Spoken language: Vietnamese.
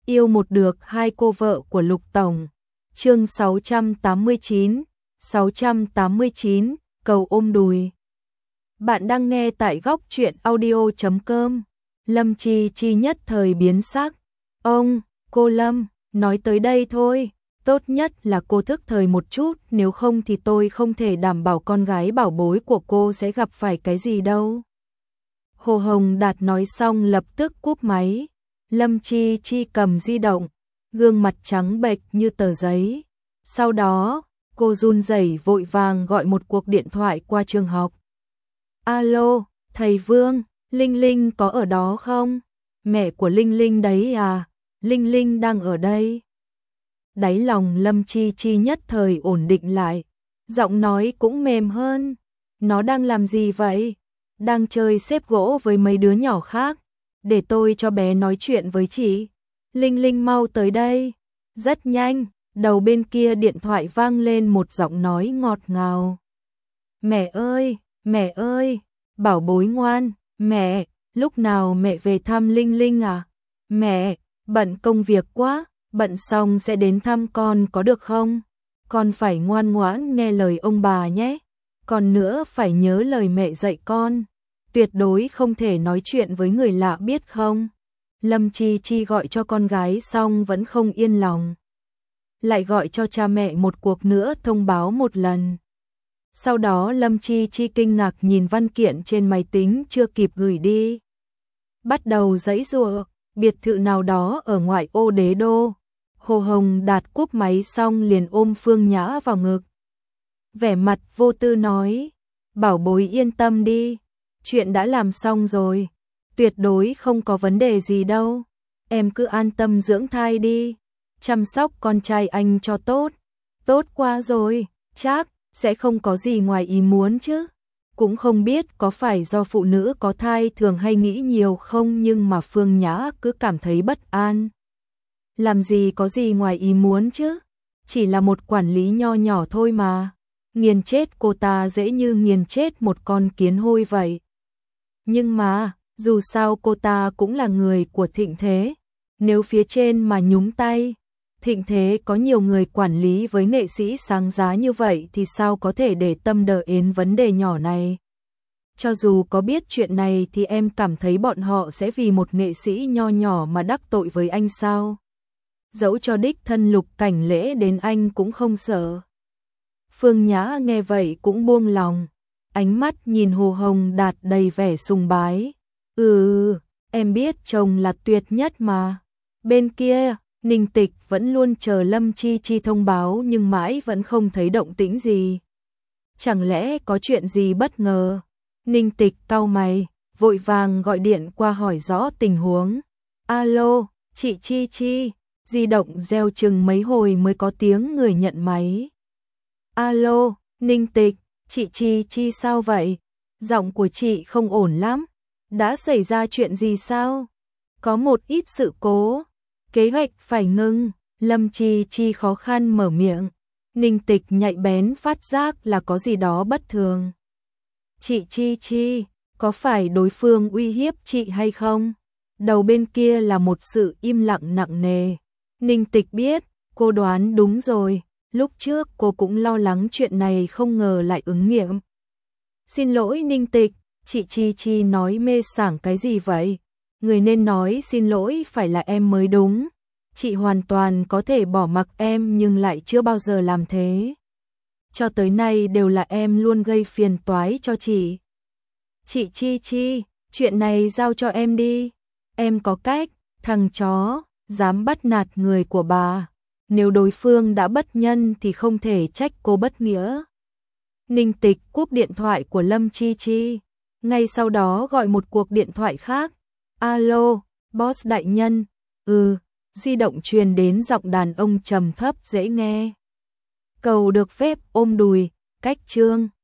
Yêu một được hai cô vợ của Lục Tổng. Chương 689, cầu ôm đùi. Bạn đang nghe tại góc truyện audio.com. Lâm Chi Chi nhất thời biến sắc. Cô Lâm, nói tới đây thôi. Tốt nhất là cô thức thời một chút, nếu không thì tôi không thể đảm bảo con gái bảo bối của cô sẽ gặp phải cái gì đâu. Hồ Hồng Đạt nói xong lập tức cúp máy. Lâm Chi Chi cầm di động, gương mặt trắng bệch như tờ giấy. Sau đó, cô run rẩy vội vàng gọi một cuộc điện thoại qua trường học. Alo, thầy Vương, Linh Linh có ở đó không? Mẹ của Linh Linh đấy à? Linh Linh đang ở đây. Đáy lòng Lâm Chi Chi nhất thời ổn định lại, giọng nói cũng mềm hơn. Nó đang làm gì vậy? Đang chơi xếp gỗ với mấy đứa nhỏ khác. Để tôi cho bé nói chuyện với chị. Linh Linh mau tới đây. Rất nhanh, đầu bên kia điện thoại vang lên một giọng nói ngọt ngào. Mẹ ơi, bảo bối ngoan, mẹ, lúc nào mẹ về thăm Linh Linh à? Mẹ, bận công việc quá, bận xong sẽ đến thăm con có được không? Con phải ngoan ngoãn nghe lời ông bà nhé. Còn nữa phải nhớ lời mẹ dạy con. Tuyệt đối không thể nói chuyện với người lạ biết không? Lâm Chi Chi gọi cho con gái xong vẫn không yên lòng. Lại gọi cho cha mẹ một cuộc nữa thông báo một lần. Sau đó Lâm Chi Chi kinh ngạc nhìn văn kiện trên máy tính chưa kịp gửi đi. Bắt đầu giãy giụa, biệt thự nào đó ở ngoại ô Đế Đô. Hồ Hồng Đạt cúp máy xong liền ôm Phương Nhã vào ngực. Vẻ mặt vô tư nói, bảo bối yên tâm đi. Chuyện đã làm xong rồi, tuyệt đối không có vấn đề gì đâu. Em cứ an tâm dưỡng thai đi, chăm sóc con trai anh cho tốt. Tốt quá rồi, chắc sẽ không có gì ngoài ý muốn chứ. Cũng không biết có phải do phụ nữ có thai thường hay nghĩ nhiều không, nhưng mà Phương Nhã cứ cảm thấy bất an. Làm gì có gì ngoài ý muốn chứ, chỉ là một quản lý nho nhỏ thôi mà. Nghiền chết cô ta dễ như nghiền chết một con kiến hôi vậy. Nhưng mà, dù sao cô ta cũng là người của Thịnh Thế. Nếu phía trên mà nhúng tay, Thịnh Thế có nhiều người quản lý với nghệ sĩ sáng giá như vậy thì sao có thể để tâm đờ đến vấn đề nhỏ này. Cho dù có biết chuyện này thì em cảm thấy bọn họ sẽ vì một nghệ sĩ nho nhỏ mà đắc tội với anh sao? Dẫu cho đích thân Lục Cảnh Lễ đến anh cũng không sợ. Phương Nhã nghe vậy cũng buông lòng. Ánh mắt nhìn Hồ Hồng Đạt đầy vẻ sùng bái. Em biết chồng là tuyệt nhất mà. Bên kia, Ninh Tịch vẫn luôn chờ Lâm Chi Chi thông báo nhưng mãi vẫn không thấy động tĩnh gì. Chẳng lẽ có chuyện gì bất ngờ? Ninh Tịch cau mày, vội vàng gọi điện qua hỏi rõ tình huống. Alo, chị Chi Chi, di động reo chừng mấy hồi mới có tiếng người nhận máy. Alo, Ninh Tịch. Chị Chi Chi sao vậy? Giọng của chị không ổn lắm. Đã xảy ra chuyện gì sao? Có một ít sự cố. Kế hoạch phải ngưng. Lâm Chi Chi khó khăn mở miệng. Ninh Tịch nhạy bén phát giác là có gì đó bất thường. Chị Chi Chi, có phải đối phương uy hiếp chị hay không? Đầu bên kia là một sự im lặng nặng nề. Ninh Tịch biết, cô đoán đúng rồi. Lúc trước cô cũng lo lắng chuyện này không ngờ lại ứng nghiệm. Xin lỗi Ninh Tịch, chị Chi Chi nói mê sảng cái gì vậy? Người nên nói xin lỗi phải là em mới đúng. Chị hoàn toàn có thể bỏ mặc em nhưng lại chưa bao giờ làm thế. Cho tới nay đều là em luôn gây phiền toái cho chị. Chị Chi Chi, chuyện này giao cho em đi. Em có cách, thằng chó, dám bắt nạt người của bà. Nếu đối phương đã bất nhân thì không thể trách cô bất nghĩa. Ninh Tịch cúp điện thoại của Lâm Chi Chi. Ngay sau đó gọi một cuộc điện thoại khác. Alo, boss đại nhân. Di động truyền đến giọng đàn ông trầm thấp dễ nghe. Cầu được phép ôm đùi, cách chương.